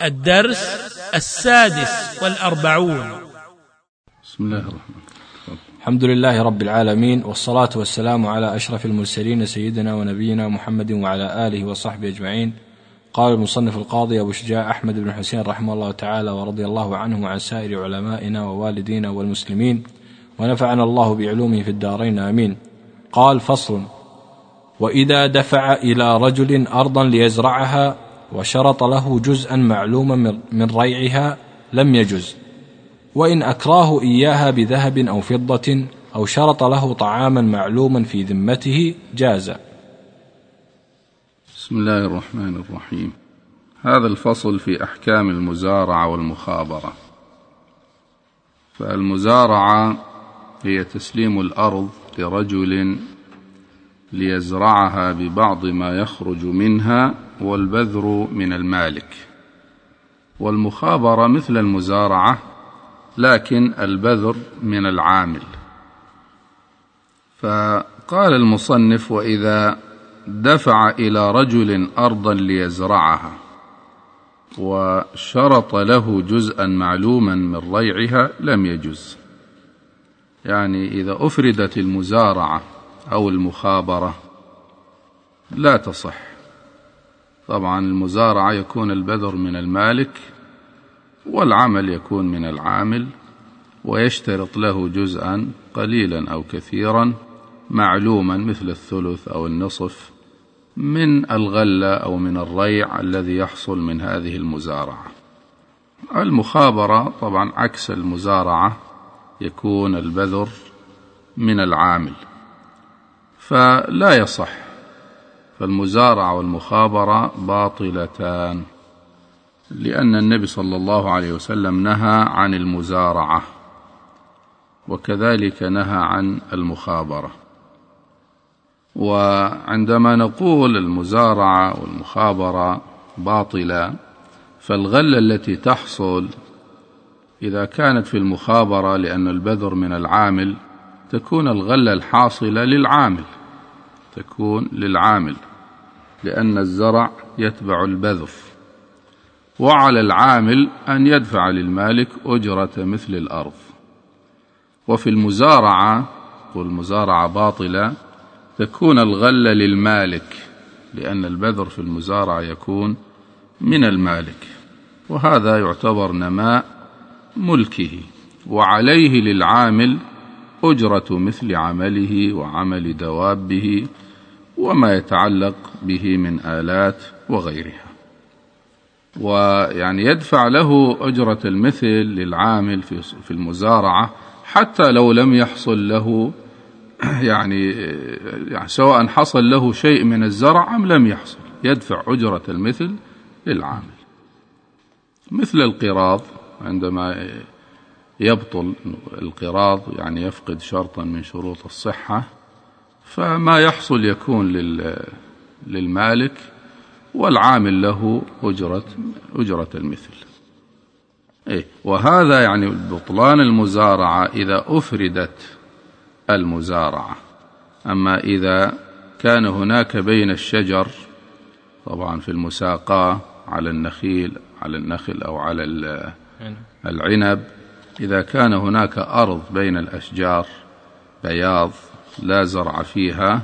الدرس 46. بسم الله الرحمن الرحيم. الحمد لله رب العالمين، والصلاة والسلام على أشرف المرسلين سيدنا ونبينا محمد وعلى آله وصحبه أجمعين. قال المصنف القاضي أبو شجاع أحمد بن حسين رحمه الله تعالى ورضي الله عنه وعن سائر علمائنا ووالدينا والمسلمين، ونفعنا الله بعلومه في الدارين آمين. قال: فصل: وإذا دفع إلى رجل أرضا ليزرعها وشرط له جزءا معلوما من ريعها لم يجز، وإن أكراه إياها بذهب أو فضة أو شرط له طعاما معلوما في ذمته جاز. بسم الله الرحمن الرحيم. هذا الفصل في أحكام المزارعة والمخابرة. فالمزارعة هي تسليم الأرض لرجل ليزرعها ببعض ما يخرج منها والبذر من المالك، والمخابرة مثل المزارعة لكن البذر من العامل. فقال المصنف: وإذا دفع إلى رجل أرضا ليزرعها وشرط له جزءا معلوما من ريعها لم يجز. يعني إذا أفردت المزارعة أو المخابرة لا تصح. طبعا المزارعة يكون البذر من المالك والعمل يكون من العامل، ويشترط له جزءا قليلا أو كثيرا معلوما مثل الثلث أو النصف من الغلة أو من الريع الذي يحصل من هذه المزارعة. المخابرة طبعا عكس المزارعة، يكون البذر من العامل فلا يصح. فالمزارعة والمخابرة باطلتان، لأن النبي صلى الله عليه وسلم نهى عن المزارعة وكذلك نهى عن المخابرة. وعندما نقول المزارعة والمخابرة باطلة، فالغلة التي تحصل إذا كانت في المخابرة لأن البذر من العامل تكون الغلة الحاصلة للعامل، تكون للعامل لأن الزرع يتبع البذر، وعلى العامل أن يدفع للمالك أجرة مثل الأرض. وفي المزارعة، والمزارعة باطلة، تكون الغلة للمالك لأن البذر في المزارعة يكون من المالك، وهذا يعتبر نماء ملكه، وعليه للعامل أجرة مثل عمله وعمل دوابه وما يتعلق به من آلات وغيرها. ويعني يدفع له أجرة المثل للعامل في المزارعة حتى لو لم يحصل له يعني سواء حصل له شيء من الزرع أم لم يحصل، يدفع أجرة المثل للعامل. مثل القراض، عندما يبطل القراض يعني يفقد شرطا من شروط الصحة، فما يحصل يكون للمالك والعامل له أجرة المثل. وهذا يعني بطلان المزارعة إذا أفردت المزارعة. أما إذا كان هناك بين الشجر، طبعا في المساقاة على النخل أو على العنب، إذا كان هناك أرض بين الأشجار بياض لا زرع فيها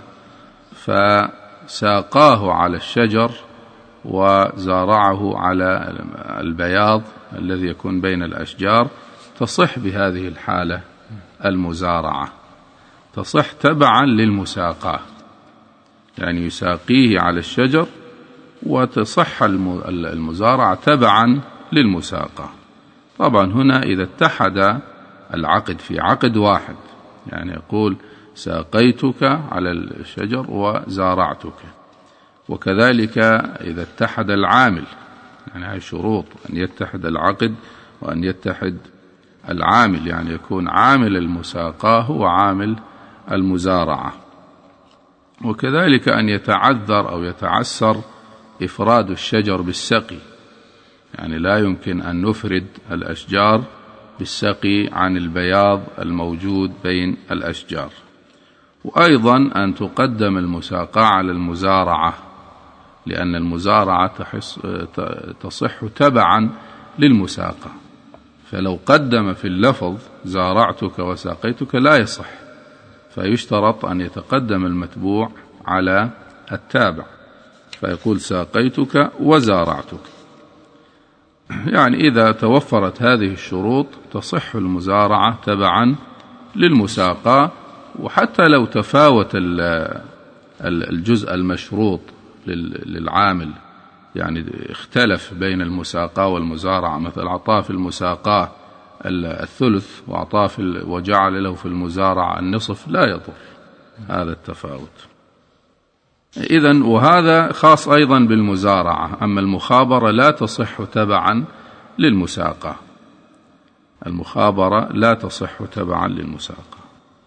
فساقاه على الشجر وزارعه على البياض الذي يكون بين الأشجار، تصح بهذه الحالة المزارعة، تصح تبعا للمساقاة، يعني يساقيه على الشجر وتصح المزارعة تبعا للمساقاة. طبعا هنا إذا اتحد العقد في عقد واحد، يعني يقول ساقيتك على الشجر وزارعتك. وكذلك إذا اتحد العامل، يعني هذه شروط أن يتحد العقد وأن يتحد العامل، يعني يكون عامل المساقاة هو عامل المزارعة. وكذلك أن يتعذر أو يتعسر إفراد الشجر بالسقي، يعني لا يمكن أن نفرد الأشجار بالسقي عن البياض الموجود بين الأشجار. وأيضا أن تقدم المساقاة على المزارعة، لأن المزارعة تصح تبعا للمساقة، فلو قدم في اللفظ زارعتك وساقيتك لا يصح، فيشترط أن يتقدم المتبوع على التابع، فيقول ساقيتك وزارعتك. يعني إذا توفرت هذه الشروط تصح المزارعة تبعا للمساقة. وحتى لو تفاوت الجزء المشروط للعامل، يعني اختلف بين المساقة والمزارعة، مثل أعطاه في المساقة الثلث وأعطاه وجعل له في المزارعة النصف، لا يضر هذا التفاوت. إذن وهذا خاص أيضا بالمزارعة. أما المخابرة لا تصح تبعا للمساقة، المخابرة لا تصح تبعا للمساقة.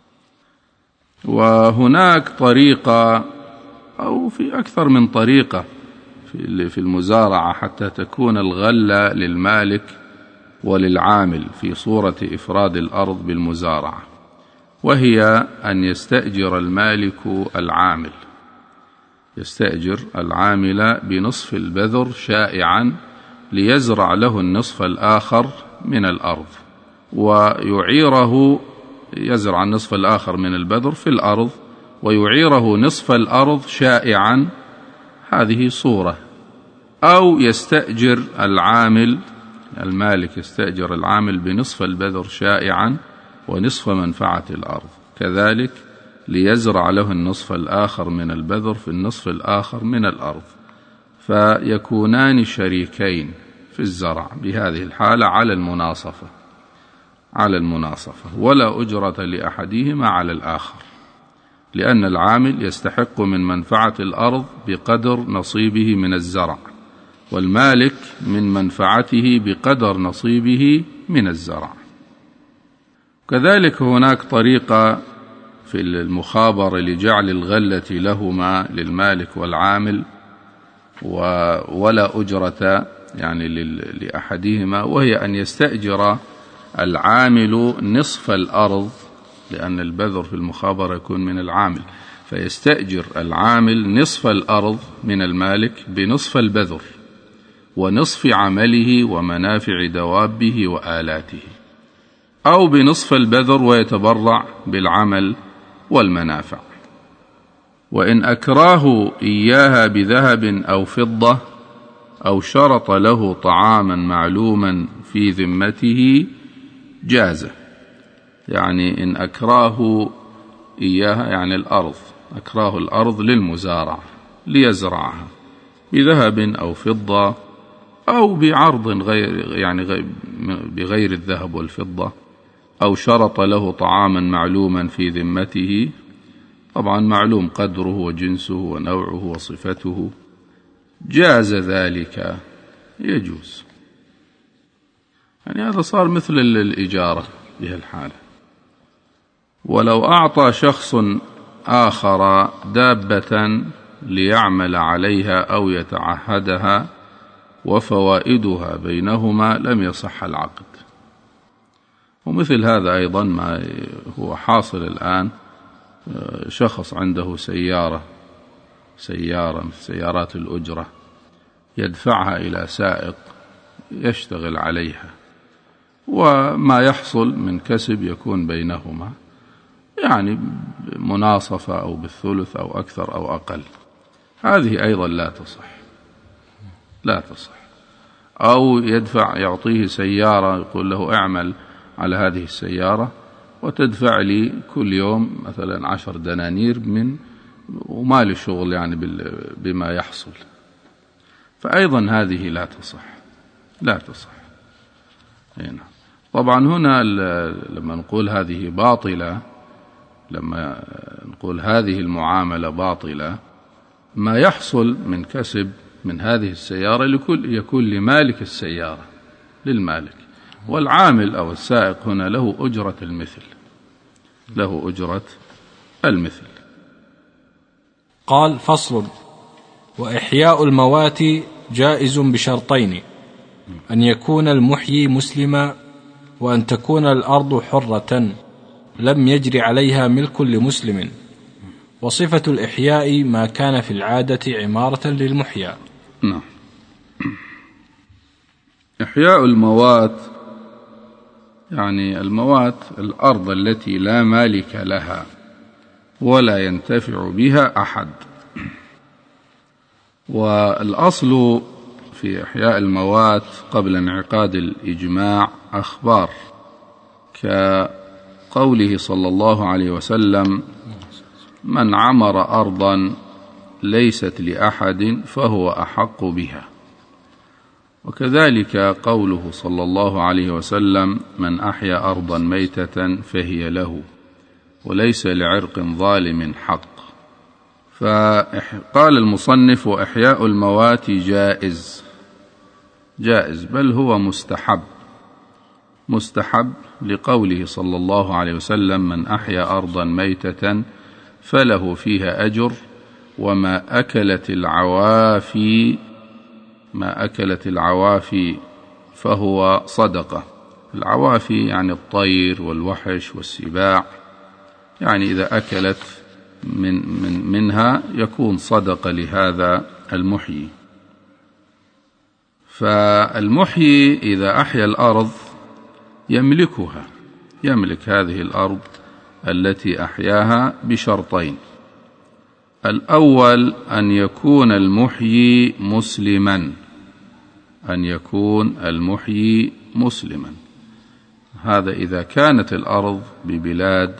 وهناك طريقة أو في أكثر من طريقة في المزارعة حتى تكون الغلة للمالك وللعامل في صورة إفراد الأرض بالمزارعة، وهي أن يستأجر المالك العامل، يستأجر العامل بنصف البذر شائعا ليزرع له النصف الآخر من الأرض، ويعيره، يزرع النصف الآخر من البذر في الأرض ويعيره نصف الأرض شائعا، هذه صورة. أو يستأجر العامل، المالك يستأجر العامل بنصف البذر شائعا ونصف منفعة الأرض كذلك، ليزرع له النصف الآخر من البذر في النصف الآخر من الأرض، فيكونان شريكين في الزرع بهذه الحالة على المناصفة، ولا أجرة لأحدهما على الآخر، لأن العامل يستحق من منفعة الأرض بقدر نصيبه من الزرع، والمالك من منفعته بقدر نصيبه من الزرع. كذلك هناك طريقة في المخابرة لجعل الغلة لهما للمالك والعامل ولا أجرة يعني لأحدهما، وهي أن يستأجر العامل نصف الأرض، لأن البذر في المخابرة يكون من العامل، فيستأجر العامل نصف الأرض من المالك بنصف البذر ونصف عمله ومنافع دوابه وآلاته، أو بنصف البذر ويتبرع بالعمل والمنافع. وإن أكراه إياها بذهب أو فضة أو شرط له طعاما معلوما في ذمته جاز. يعني إن أكراه إياها يعني الأرض، أكراه الأرض للمزارعة ليزرعها بذهب أو فضة أو بعرض غير يعني بغير الذهب والفضة، أو شرط له طعاما معلوما في ذمته، طبعا معلوم قدره وجنسه ونوعه وصفته، جاز ذلك، يجوز. يعني هذا صار مثل الإجارة بها الحالة. ولو أعطى شخص آخر دابة ليعمل عليها أو يتعهدها وفوائدها بينهما لم يصح العقد. ومثل هذا أيضا ما هو حاصل الآن، شخص عنده سيارة من سيارات الأجرة يدفعها إلى سائق يشتغل عليها، وما يحصل من كسب يكون بينهما يعني مناصفة أو بالثلث أو أكثر أو أقل، هذه أيضا لا تصح. أو يعطيه سيارة، يقول له اعمل على هذه السيارة وتدفع لي كل يوم مثلا 10 دنانير وما لي شغل يعني بما يحصل، فأيضا هذه لا تصح. هنا طبعا هنا لما نقول هذه باطلة، لما نقول هذه المعاملة باطلة، ما يحصل من كسب من هذه السيارة يكون لمالك السيارة، للمالك، والعامل أو السائق هنا له أجرة المثل. قال: فصل: وإحياء الموات جائز بشرطين: أن يكون المحيي مسلما، وأن تكون الأرض حرة لم يجري عليها ملك لمسلم، وصفة الإحياء ما كان في العادة عمارة للمحيا. نعم. إحياء الموات يعني الموات الأرض التي لا مالك لها ولا ينتفع بها أحد. والأصل في إحياء الموات قبل انعقاد الإجماع أخبار، كقوله صلى الله عليه وسلم: من عمر أرضا ليست لأحد فهو أحق بها. وكذلك قوله صلى الله عليه وسلم: من أحيا أرضا ميتة فهي له وليس لعرق ظالم حق. فقال المصنف: وإحياء الموات جائز بل هو مستحب لقوله صلى الله عليه وسلم: من أحيا أرضا ميتة فله فيها أجر وما أكلت العوافي فهو صدقة. العوافي يعني الطير والوحش والسباع، يعني إذا أكلت منها يكون صدقة لهذا المحيي. فالمحيي إذا أحيا الأرض يملك هذه الأرض التي أحياها بشرطين: الأول أن يكون المحيي مسلما، هذا إذا كانت الأرض ببلاد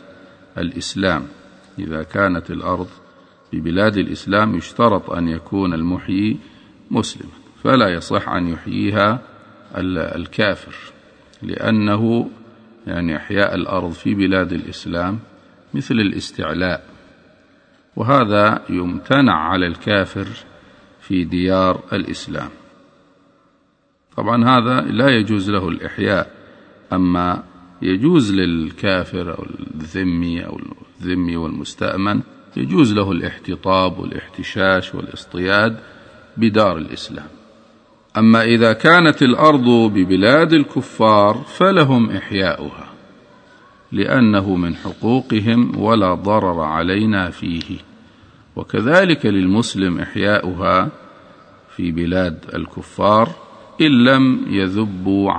الإسلام يشترط أن يكون المحيي مسلما، فلا يصح أن يحييها الكافر، لأنه يعني إحياء الأرض في بلاد الإسلام مثل الاستعلاء، وهذا يمتنع على الكافر في ديار الإسلام. طبعا هذا لا يجوز له الإحياء، أما يجوز للكافر أو الذمي والمستأمن يجوز له الاحتطاب والاحتشاش والاصطياد بدار الإسلام. أما إذا كانت الأرض ببلاد الكفار فلهم إحياؤها، لأنه من حقوقهم ولا ضرر علينا فيه. وكذلك للمسلم إحياؤها في بلاد الكفار إن لم يذبوا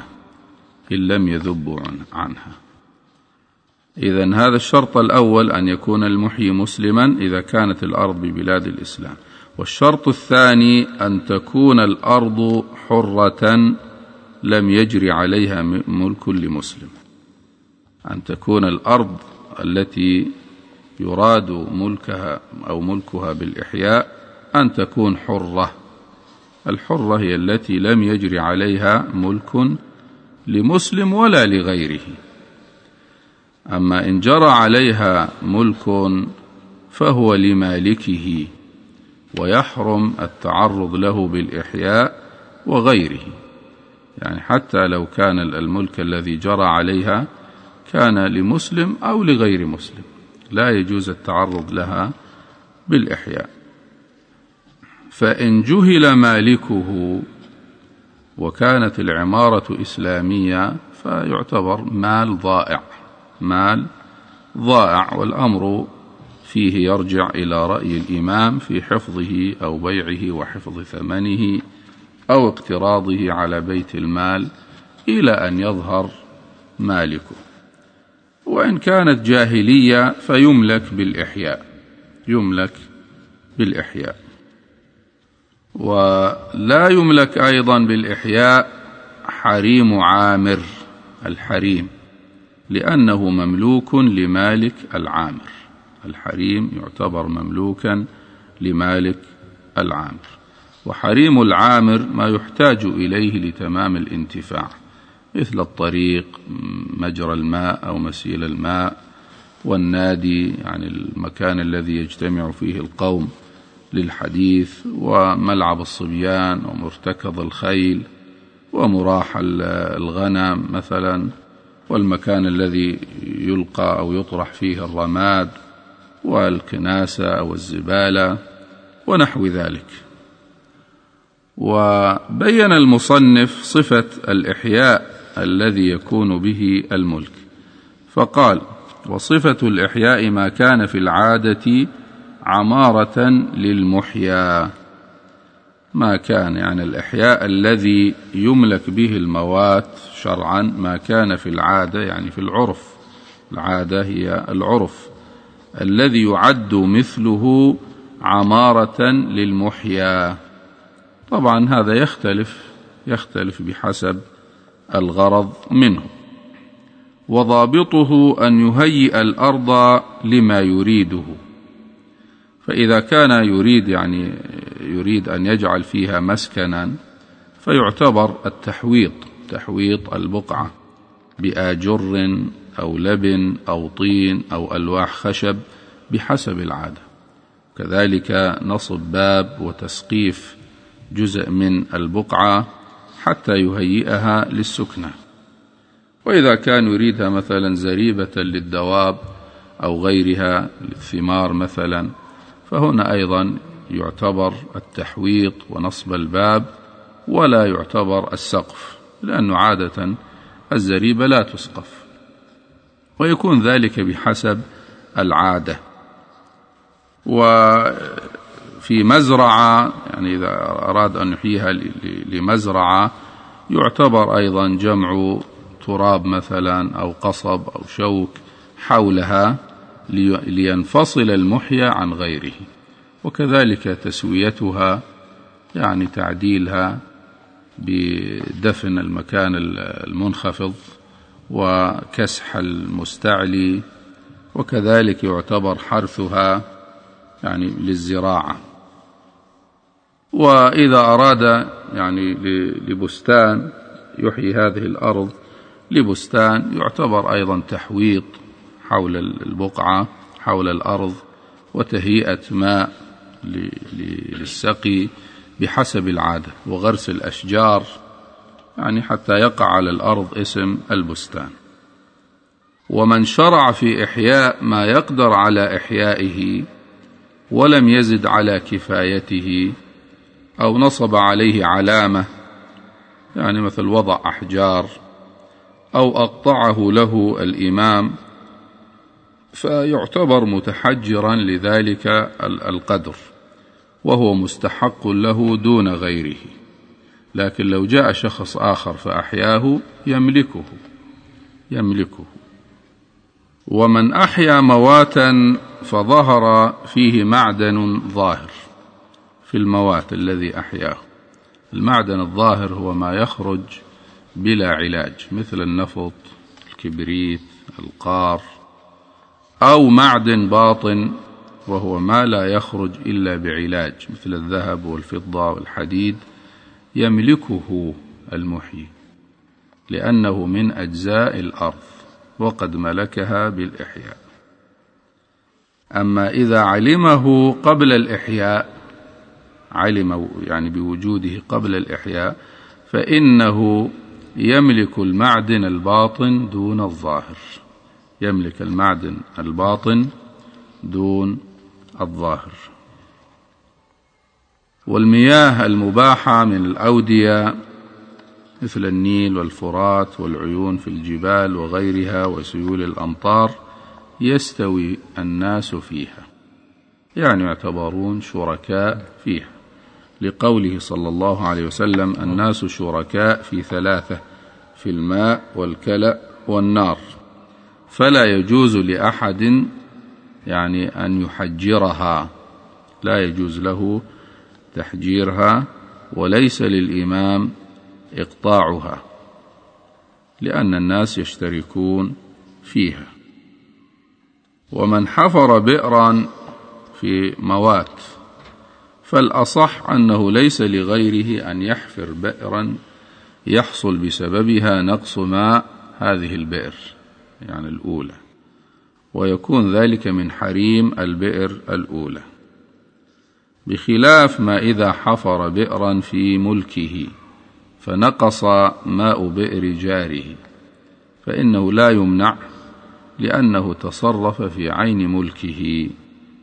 عنها. إذن هذا الشرط الأول أن يكون المحيي مسلما إذا كانت الأرض ببلاد الإسلام. والشرط الثاني أن تكون الأرض حرة لم يجري عليها ملك لمسلم، أن تكون الأرض التي يراد ملكها بالإحياء أن تكون حرة. الحرة هي التي لم يجري عليها ملك لمسلم ولا لغيره. أما إن جرى عليها ملك فهو لمالكه، ويحرم التعرض له بالإحياء وغيره، يعني حتى لو كان الملك الذي جرى عليها كان لمسلم أو لغير مسلم لا يجوز التعرض لها بالإحياء. فإن جهل مالكه وكانت العمارة إسلامية فيعتبر مال ضائع، والأمر فيه يرجع إلى رأي الإمام في حفظه أو بيعه وحفظ ثمنه أو اقتراضه على بيت المال إلى أن يظهر مالكه. وإن كانت جاهلية فيملك بالإحياء. ولا يملك أيضا بالإحياء حريم عامر الحريم، لأنه مملوك لمالك العامر. الحريم يعتبر مملوكا لمالك العامر. وحريم العامر ما يحتاج إليه لتمام الانتفاع، مثل الطريق، مجرى الماء أو مسيل الماء، والنادي يعني المكان الذي يجتمع فيه القوم للحديث، وملعب الصبيان ومرتكض الخيل ومراح الغنم مثلا، والمكان الذي يلقى أو يطرح فيه الرماد، والكناسة أو الزبالة ونحو ذلك. وبين المصنف صفة الإحياء الذي يكون به الملك، فقال: وصفة الإحياء ما كان في العادة عمارة للمحيا، ما كان يعني الإحياء الذي يملك به الموات شرعا، ما كان في العادة يعني في العرف، العادة هي العرف، الذي يعد مثله عمارة للمحيا. طبعا هذا يختلف بحسب الغرض منه. وضابطه أن يهيئ الأرض لما يريده، فإذا كان يريد أن يجعل فيها مسكنا فيعتبر تحويط البقعة بآجر أو لبن أو طين أو ألواح خشب بحسب العادة، كذلك نصب باب وتسقيف جزء من البقعة حتى يهيئها للسكنة. وإذا كان يريدها مثلا زريبة للدواب أو غيرها للثمار مثلا، فهنا أيضا يعتبر التحويط ونصب الباب ولا يعتبر السقف، لأنه عادة الزريبة لا تسقف، ويكون ذلك بحسب العادة. وفي مزرعة يعني إذا أراد أن يحييها لمزرعة يعتبر أيضا جمع تراب مثلا أو قصب أو شوك حولها لينفصل المحيا عن غيره، وكذلك تسويتها يعني تعديلها بدفن المكان المنخفض وكسح المستعلي، وكذلك يعتبر حرثها يعني للزراعة. وإذا أراد يعني لبستان يحيي هذه الأرض لبستان يعتبر أيضا تحويط حول البقعة حول الأرض وتهيئة ماء للسقي بحسب العادة، وغرس الأشجار يعني حتى يقع على الأرض اسم البستان. ومن شرع في إحياء ما يقدر على إحيائه ولم يزد على كفايته أو نصب عليه علامة، يعني مثل وضع أحجار أو أقطعه له الإمام، فيعتبر متحجرا لذلك القدر وهو مستحق له دون غيره. لكن لو جاء شخص آخر فأحياه يملكه. ومن أحيا مواتا فظهر فيه معدن ظاهر في الموات الذي أحياه. المعدن الظاهر هو ما يخرج بلا علاج مثل النفط، الكبريت، القار، أو معدن باطن وهو ما لا يخرج إلا بعلاج مثل الذهب والفضة والحديد، يملكه المحيي لأنه من أجزاء الأرض وقد ملكها بالإحياء. أما إذا علمه قبل الإحياء، علم يعني بوجوده قبل الإحياء، فإنه يملك المعدن الباطن دون الظاهر، يملك المعدن الباطن دون الظاهر. والمياه المباحة من الأودية مثل النيل والفرات والعيون في الجبال وغيرها وسيول الأمطار يستوي الناس فيها، يعني يعتبرون شركاء فيها، لقوله صلى الله عليه وسلم: الناس شركاء في ثلاثة، في الماء والكلأ والنار، فلا يجوز لأحد يعني أن يحجرها، لا يجوز له تحجيرها، وليس للإمام إقطاعها، لأن الناس يشتركون فيها. ومن حفر بئرا في موات فالأصح أنه ليس لغيره أن يحفر بئرا يحصل بسببها نقص ماء هذه البئر يعني الأولى، ويكون ذلك من حريم البئر الأولى، بخلاف ما إذا حفر بئرا في ملكه فنقص ماء بئر جاره، فإنه لا يمنع لأنه تصرف في عين ملكه.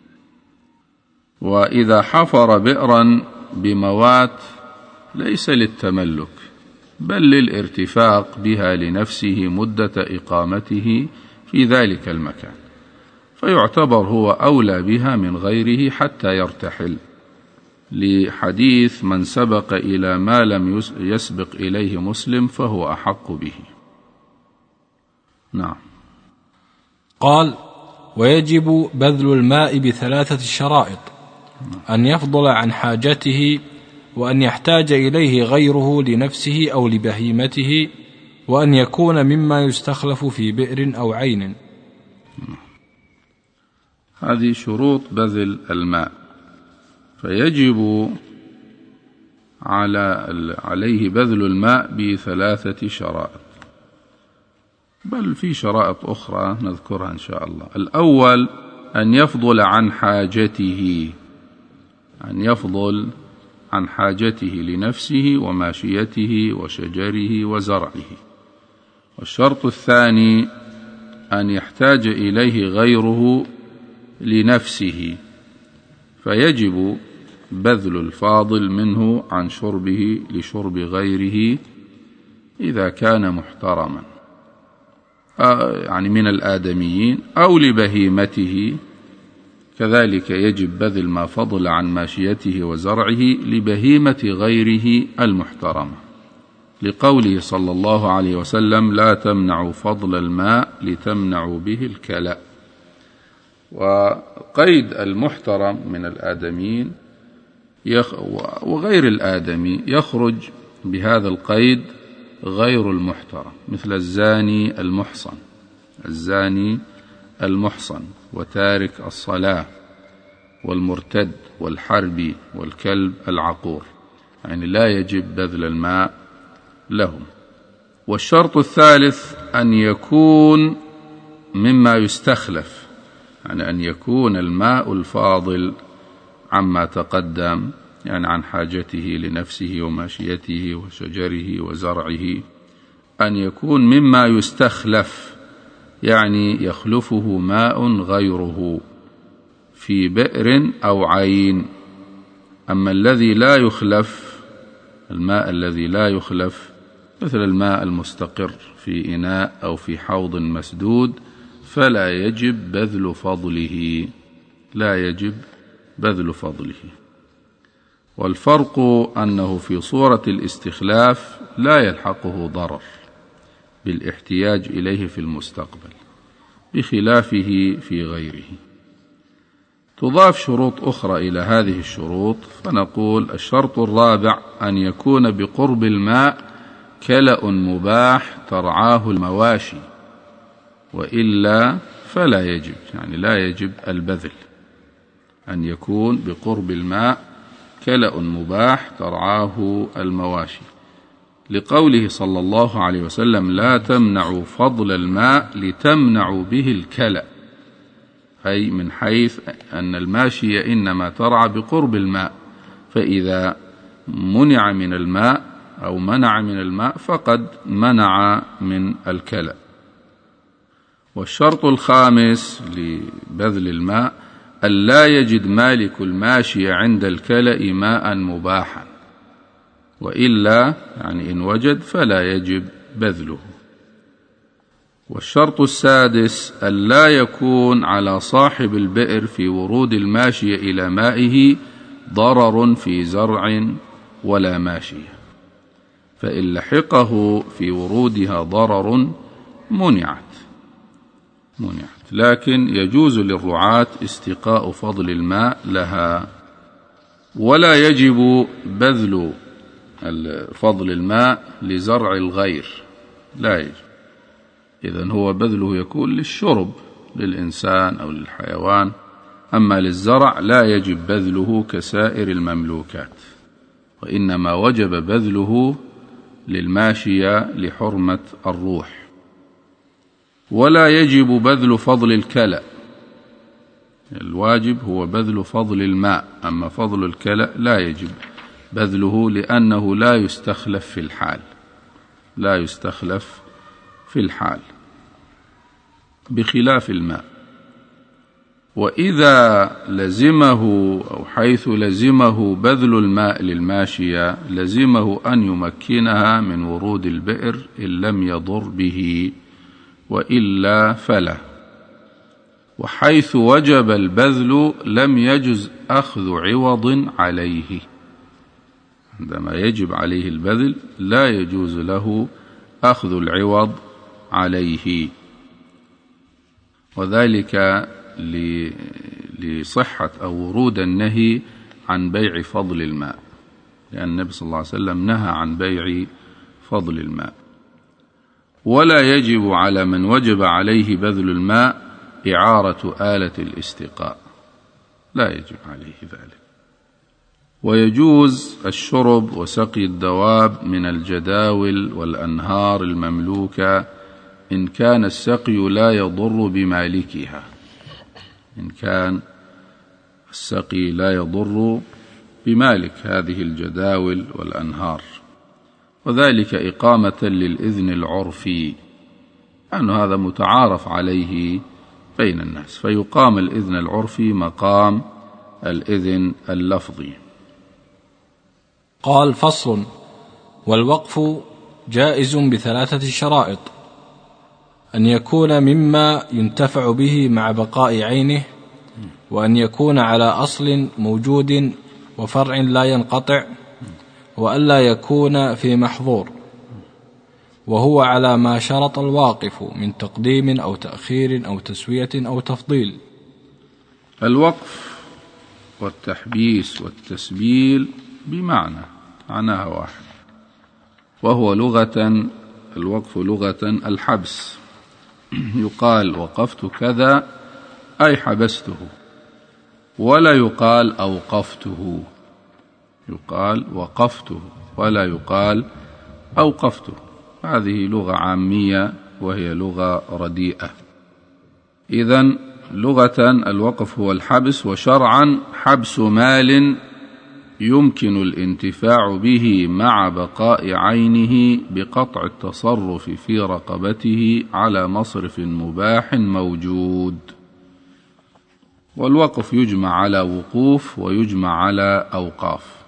وإذا حفر بئرا بموات ليس للتملك بل للارتفاق بها لنفسه مدة إقامته في ذلك المكان، فيعتبر هو أولى بها من غيره حتى يرتحل، لحديث من سبق إلى ما لم يسبق إليه مسلم فهو أحق به. نعم. قال: ويجب بذل الماء ب3 شرائط: أن يفضل عن حاجته، وأن يحتاج إليه غيره لنفسه أو لبهيمته، وأن يكون مما يستخلف في بئر أو عين. هذه شروط بذل الماء، فيجب عليه بذل الماء ب3 شرائط، بل في شرائط أخرى نذكرها إن شاء الله. الأول أن يفضل عن حاجته، أن يفضل عن حاجته لنفسه وماشيته وشجره وزرعه. والشرط الثاني أن يحتاج إليه غيره لنفسه، فيجب بذل الفاضل منه عن شربه لشرب غيره إذا كان محترما، يعني من الآدميين، أو لبهيمته كذلك يجب بذل ما فضل عن ماشيته وزرعه لبهيمة غيره المحترمة، لقوله صلى الله عليه وسلم: لا تمنعوا فضل الماء لتمنعوا به الكلأ. وقيد المحترم من الآدميين وغير الآدمي يخرج بهذا القيد غير المحترم، مثل الزاني المحصن، الزاني المحصن وتارك الصلاة والمرتد والحربي والكلب العقور، يعني لا يجب بذل الماء لهم. والشرط الثالث أن يكون مما يستخلف، يعني أن يكون الماء الفاضل عما تقدم، يعني عن حاجته لنفسه وماشيته وشجره وزرعه، أن يكون مما يستخلف، يعني يخلفه ماء غيره في بئر أو عين. أما الذي لا يخلف، الماء الذي لا يخلف مثل الماء المستقر في إناء أو في حوض مسدود، فلا يجب بذل فضله، لا يجب بذل فضله. والفرق أنه في صورة الاستخلاف لا يلحقه ضرر بالاحتياج إليه في المستقبل، بخلافه في غيره. تضاف شروط أخرى إلى هذه الشروط، فنقول: الشرط الرابع أن يكون بقرب الماء كلأ مباح ترعاه المواشي، وإلا فلا يجب، يعني لا يجب البذل. أن يكون بقرب الماء كلأ مباح ترعاه المواشي، لقوله صلى الله عليه وسلم: لا تمنعوا فضل الماء لتمنعوا به الكلأ، أي من حيث أن الماشية إنما ترعى بقرب الماء، فإذا منع من الماء أو منع من الماء فقد منع من الكلأ. والشرط الخامس لبذل الماء ألا يجد مالك الماشية عند الكلأ ماء مباحا، وإلا يعني إن وجد فلا يجب بذله. والشرط السادس ألا يكون على صاحب البئر في ورود الماشية إلى مائه ضرر في زرع ولا ماشية، فإن لحقه في ورودها ضرر منعت، لكن يجوز للرعاة استقاء فضل الماء لها. ولا يجب بذل فضل الماء لزرع الغير، لا يجب. إذن هو بذله يكون للشرب للإنسان أو للحيوان، أما للزرع لا يجب بذله كسائر المملوكات، وإنما وجب بذله للماشية لحرمة الروح. ولا يجب بذل فضل الكلأ، الواجب هو بذل فضل الماء، أما فضل الكلأ لا يجب بذله لأنه لا يستخلف في الحال، لا يستخلف في الحال بخلاف الماء. وإذا لزمه أو حيث لزمه بذل الماء للماشية لزمه أن يمكنها من ورود البئر إن لم يضر به وإلا فلا. وحيث وجب البذل لم يجز أخذ عوض عليه، عندما يجب عليه البذل لا يجوز له أخذ العوض عليه، وذلك لصحة أو ورود النهي عن بيع فضل الماء، لأن النبي صلى الله عليه وسلم نهى عن بيع فضل الماء. ولا يجب على من وجب عليه بذل الماء إعارة آلة الاستقاء، لا يجب عليه ذلك. ويجوز الشرب وسقي الدواب من الجداول والأنهار المملوكة إن كان السقي لا يضر بمالكها، إن كان السقي لا يضر بمالك هذه الجداول والأنهار، وذلك إقامة للإذن العرفي، أن هذا متعارف عليه بين الناس، فيقام الإذن العرفي مقام الإذن اللفظي. قال: فصل: والوقف جائز بثلاثة شرائط: أن يكون مما ينتفع به مع بقاء عينه، وأن يكون على أصل موجود وفرع لا ينقطع، وألا يكون في محظور، وهو على ما شرط الواقف من تقديم أو تأخير أو تسوية أو تفضيل. الوقف والتحبيس والتسبيل معناها واحد، وهو لغة، الوقف لغة الحبس، يقال وقفت كذا أي حبسته، ولا يقال أوقفته، يقال وقفته ولا يقال أوقفته. هذه لغة عامية وهي لغة رديئة. إذن لغة الوقف هو الحبس، وشرعا حبس مال يمكن الانتفاع به مع بقاء عينه بقطع التصرف في رقبته على مصرف مباح موجود. والوقف يجمع على وقوف ويجمع على أوقاف.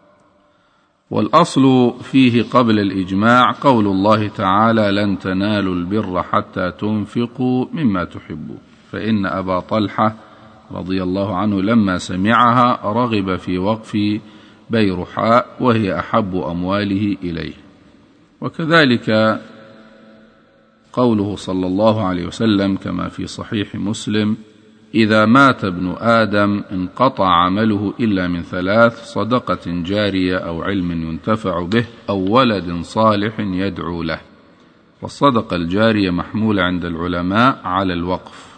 والأصل فيه قبل الإجماع قول الله تعالى: لن تنالوا البر حتى تنفقوا مما تحبون، فإن أبا طلحة رضي الله عنه لما سمعها رغب في وقف بيرحاء، وهي أحب أمواله إليه. وكذلك قوله صلى الله عليه وسلم كما في صحيح مسلم: إذا مات ابن آدم انقطع عمله إلا من ثلاث: صدقة جارية أو علم ينتفع به أو ولد صالح يدعو له. والصدقة الجارية محمولة عند العلماء على الوقف.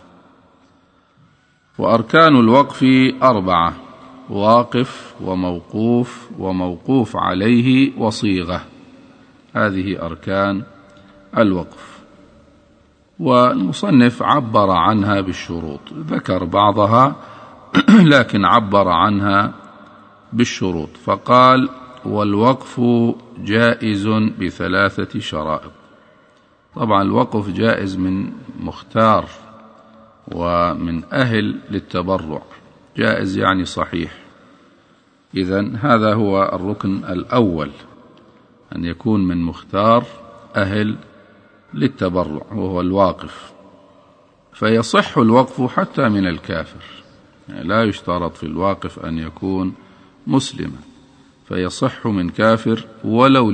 وأركان الوقف 4: واقف وموقوف وموقوف عليه وصيغة، هذه أركان الوقف. والمصنف عبر عنها بالشروط، ذكر بعضها لكن عبر عنها بالشروط، فقال: والوقف جائز بثلاثة شرائط. طبعا الوقف جائز من مختار ومن أهل للتبرع، جائز يعني صحيح. إذن هذا هو الركن الأول، أن يكون من مختار أهل للتبرع وهو الواقف. فيصح الوقف حتى من الكافر، يعني لا يشترط في الواقف أن يكون مسلما، فيصح من كافر ولو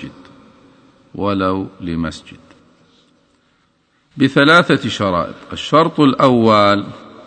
لمسجد بثلاثة شرائط. الشرط الأول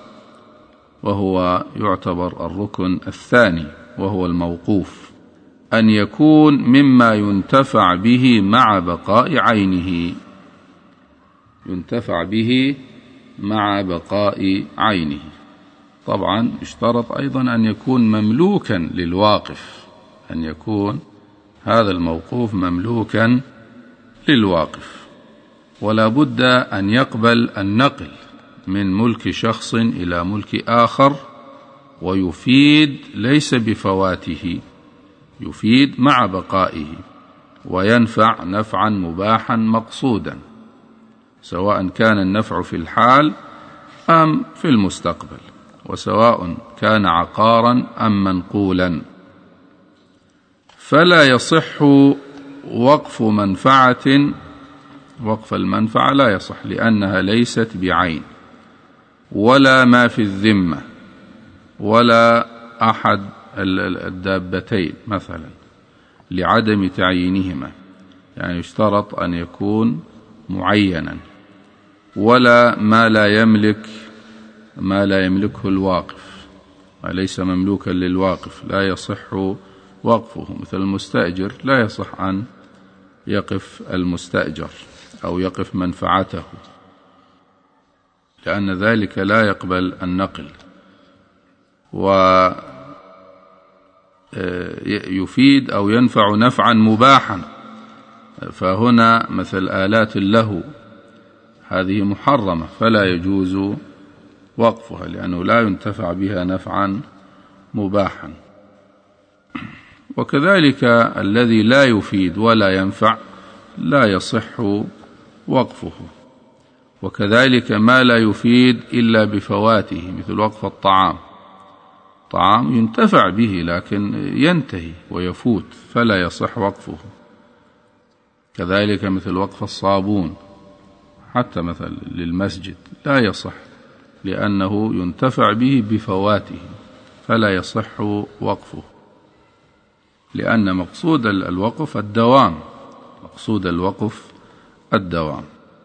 وهو يعتبر الركن الثاني وهو الموقوف: أن يكون مما ينتفع به مع بقاء عينه، ينتفع به مع بقاء عينه. طبعا اشترط أيضا أن يكون مملوكا للواقف، أن يكون هذا الموقوف مملوكا للواقف، ولا بد أن يقبل النقل من ملك شخص إلى ملك آخر، ويفيد ليس بفواته، يفيد مع بقائه، وينفع نفعا مباحا مقصودا، سواء كان النفع في الحال أم في المستقبل، وسواء كان عقارا أم منقولا. فلا يصح وقف منفعة وقف المنفعة لا يصح، لأنها ليست بعين، ولا ما في الذمة، ولا أحد الدابتين مثلا لعدم تعيينهما، يعني يشترط أن يكون معينا، ولا ما لا يملكه الواقف، ليس مملوكا للواقف لا يصح وقفه، مثل المستأجر لا يصح أن يقف المستأجر أو يقف منفعته، لأن ذلك لا يقبل النقل، ويفيد أو ينفع نفعا مباحا، فهنا مثل آلات اللهو هذه محرمة فلا يجوز وقفها، لأنه لا ينتفع بها نفعا مباحا. وكذلك الذي لا يفيد ولا ينفع لا يصح وقفه، وكذلك ما لا يفيد إلا بفواته، مثل وقف الطعام، طعام ينتفع به لكن ينتهي ويفوت فلا يصح وقفه. كذلك مثل وقف الصابون حتى مثل للمسجد لا يصح، لأنه ينتفع به بفواته فلا يصح وقفه، لأن مقصود الوقف الدوام، مقصود الوقف الدوام.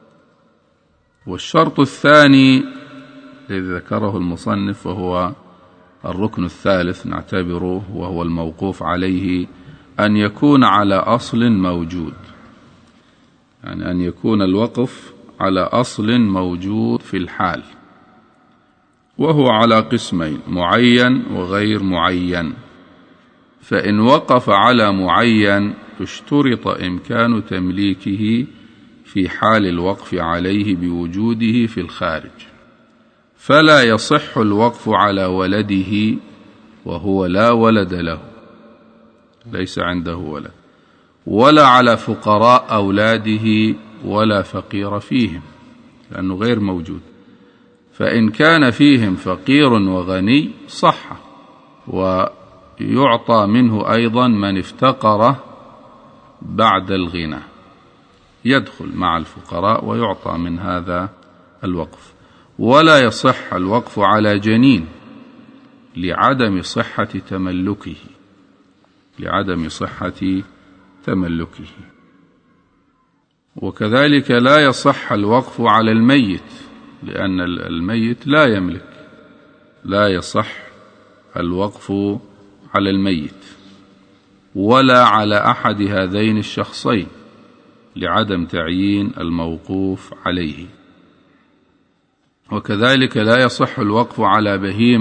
والشرط الثاني الذي ذكره المصنف وهو الركن الثالث نعتبره وهو الموقوف عليه، أن يكون على أصل موجود، يعني أن يكون الوقف على أصل موجود في الحال، وهو على قسمين: معين وغير معين. فإن وقف على معين اشترط إمكان تمليكه في حال الوقف عليه بوجوده في الخارج، فلا يصح الوقف على ولده وهو لا ولد له، ليس عنده ولد، ولا على فقراء أولاده ولا فقير فيهم، لأنه غير موجود. فإن كان فيهم فقير وغني صح، ويعطى منه أيضا من افتقره بعد الغنى، يدخل مع الفقراء ويعطى من هذا الوقف. ولا يصح الوقف على جنين لعدم صحة تملكه، لعدم صحة تملكه. وكذلك لا يصح الوقف على الميت، لأن الميت لا يملك، لا يصح الوقف على الميت ولا على أحد هذين الشخصين لعدم تعيين الموقوف عليه. وكذلك لا يصح الوقف على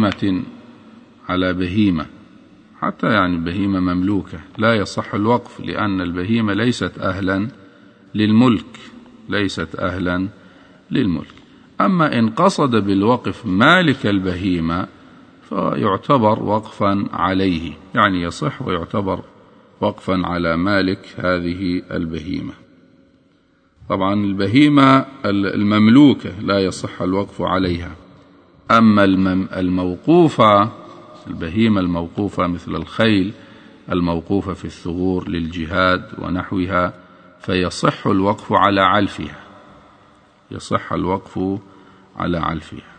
بهيمة حتى يعني بهيمة مملوكة، لا يصح الوقف، لأن البهيمة ليست أهلا للملك، ليست أهلا للملك. أما إن قصد بالوقف مالك البهيمة فيعتبر وقفا عليه، يعني يصح ويعتبر وقفا على مالك هذه البهيمة. طبعا البهيمة المملوكة لا يصح الوقف عليها، أما الموقوفة، البهيمة الموقوفة مثل الخيل الموقوفة في الثغور للجهاد ونحوها، فيصح الوقف على علفها، يصح الوقف على علفها.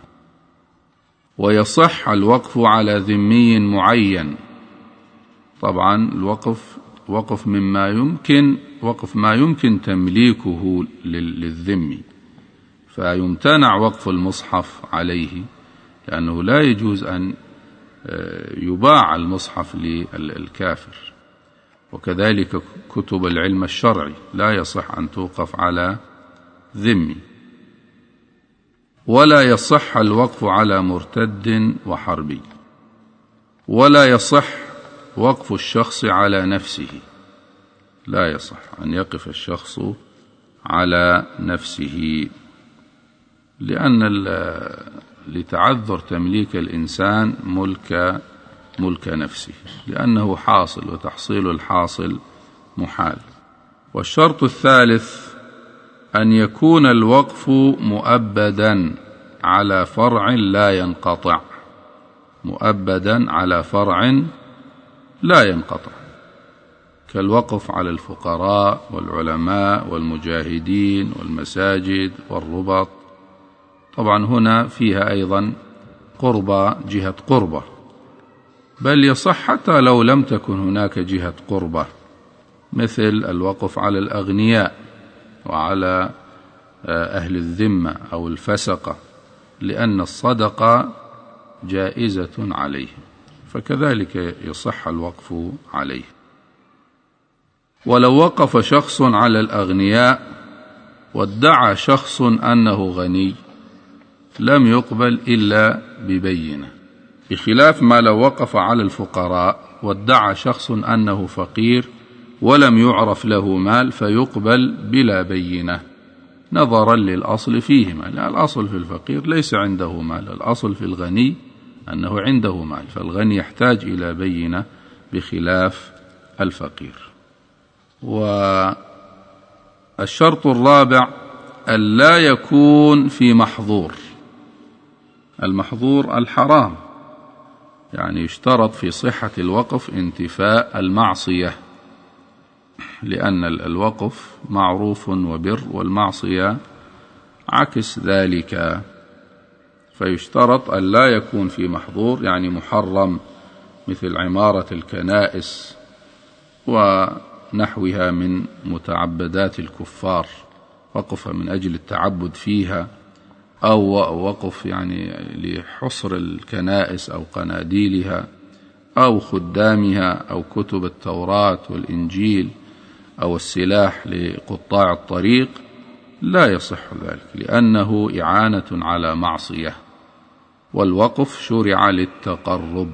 ويصح الوقف على ذمي معين. طبعا الوقف وقف ما يمكن تمليكه للذمي، فيمتنع وقف المصحف عليه، لأنه لا يجوز أن يباع المصحف للكافر. وكذلك كتب العلم الشرعي لا يصح أن توقف على ذمي. ولا يصح الوقف على مرتد وحربي. ولا يصح وقف الشخص على نفسه، لا يصح أن يقف الشخص على نفسه، لأن لتعذر تمليك الإنسان ملك نفسه، لأنه حاصل وتحصيل الحاصل محال. والشرط الثالث أن يكون الوقف مؤبدا على فرع لا ينقطع، مؤبدا على فرع لا ينقطع، كالوقف على الفقراء والعلماء والمجاهدين والمساجد والربط. طبعا هنا فيها أيضا قربة، جهة قربة، بل يصح حتى لو لم تكن هناك جهة قربة، مثل الوقف على الأغنياء وعلى أهل الذمة أو الفسقة، لأن الصدقة جائزة عليهم، فكذلك يصح الوقف عليه. ولو وقف شخص على الأغنياء وادعى شخص أنه غني لم يقبل إلا ببينة، بخلاف ما لو وقف على الفقراء وادعى شخص أنه فقير ولم يعرف له مال فيقبل بلا بينة، نظرا للأصل فيهما، لا الأصل في الفقير ليس عنده مال، الأصل في الغني أنه عنده مال، فالغني يحتاج إلى بينة بخلاف الفقير. والشرط الرابع ألا يكون في محظور، المحظور الحرام، يعني يشترط في صحة الوقف انتفاء المعصية، لأن الوقف معروف وبر والمعصية عكس ذلك، فيشترط أن لا يكون في محظور، يعني محرم، مثل عمارة الكنائس ونحوها من متعبدات الكفار، وقف من أجل التعبد فيها، أو وقف يعني لحصر الكنائس أو قناديلها أو خدامها أو كتب التوراة والإنجيل أو السلاح لقطاع الطريق، لا يصح ذلك، لأنه إعانة على معصية، والوقف شرع للتقرب،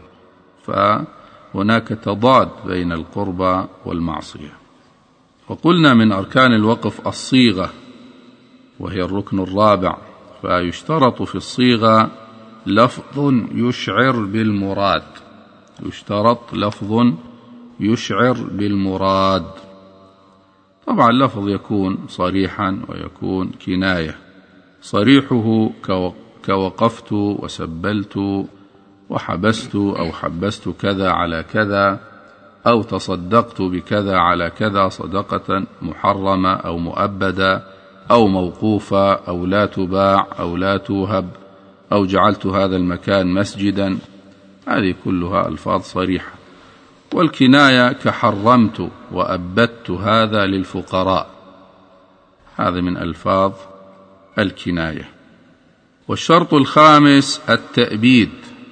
فهناك تضاد بين القربى والمعصية. وقلنا من أركان الوقف الصيغة، وهي الركن الرابع، فيشترط في الصيغة لفظ يشعر بالمراد، يشترط لفظ يشعر بالمراد. طبعا اللفظ يكون صريحا ويكون كناية، صريحه كوقفت وسبلت وحبست أو حبست كذا على كذا، أو تصدقت بكذا على كذا صدقة محرمة أو مؤبدة أو موقوفة أو لا تباع أو لا توهب، أو جعلت هذا المكان مسجدا، هذه كلها ألفاظ صريحة. والكناية كحرمت وأبدت هذا للفقراء، هذا من ألفاظ الكناية. والشرط الخامس التأبيد،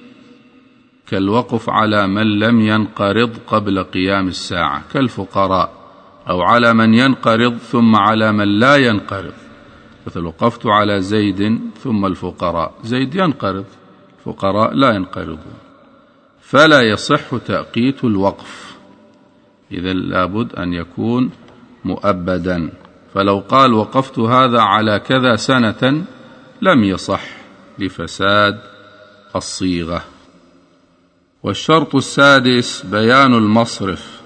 كالوقف على من لم ينقرض قبل قيام الساعة كالفقراء، أو على من ينقرض ثم على من لا ينقرض، مثل وقفت على زيد ثم الفقراء، زيد ينقرض، الفقراء لا ينقرضون، فلا يصح تأقيت الوقف، إذا لابد أن يكون مؤبدا، فلو قال وقفت هذا على كذا سنة لم يصح لفساد الصيغة. والشرط السادس بيان المصرف،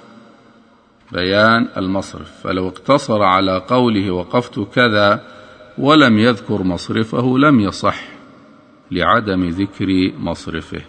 بيان المصرف، فلو اقتصر على قوله وقفت كذا ولم يذكر مصرفه لم يصح لعدم ذكر مصرفه.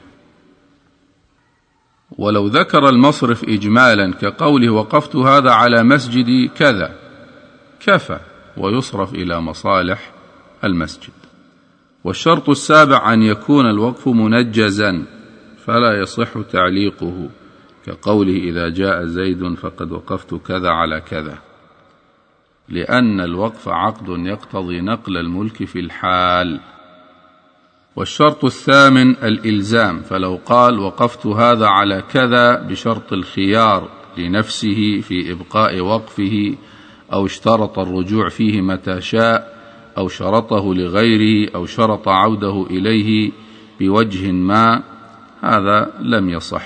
ولو ذكر المصرف إجمالا كقوله وقفت هذا على مسجد كذا كفى ويصرف إلى مصالح المسجد. والشرط السابع أن يكون الوقف منجزا، فلا يصح تعليقه كقوله إذا جاء زيد فقد وقفت كذا على كذا، لأن الوقف عقد يقتضي نقل الملك في الحال. والشرط الثامن الإلزام، فلو قال وقفت هذا على كذا بشرط الخيار لنفسه في إبقاء وقفه، أو اشترط الرجوع فيه متى شاء، أو شرطه لغيره، أو شرط عوده إليه بوجه ما، هذا لم يصح.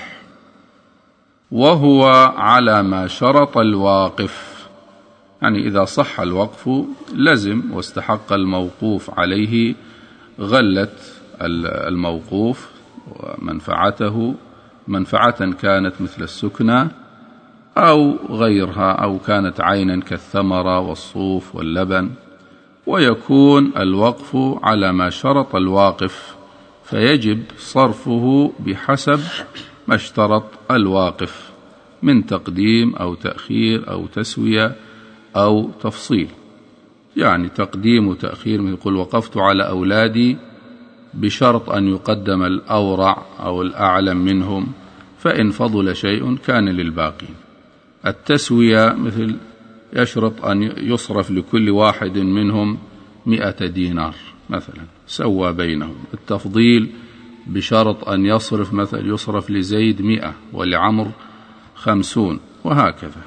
وهو على ما شرط الواقف، يعني إذا صح الوقف لزم واستحق الموقوف عليه غلة الموقوف ومنفعته، منفعة كانت مثل السكنى أو غيرها، أو كانت عينا كالثمرة والصوف واللبن. ويكون الوقف على ما شرط الواقف، فيجب صرفه بحسب ما اشترط الواقف، من تقديم أو تأخير أو تسوية أو تفصيل. يعني تقديم وتأخير، يقول وقفت على أولادي بشرط أن يقدم الأورع أو الأعلم منهم، فإن فضل شيء كان للباقين. التسوية مثل يشرط أن يصرف لكل واحد منهم 100 دينار مثلا، سوى بينهم. التفضيل بشرط أن يصرف، مثلا يصرف لزيد 100 ولعمر 50، وهكذا.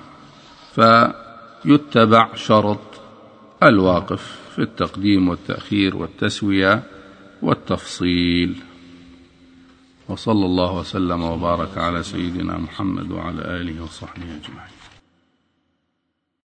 فيتبع شرط الواقف في التقديم والتأخير والتسوية والتفصيل. وصلى الله وسلم وبارك على سيدنا محمد وعلى آله وصحبه أجمعين.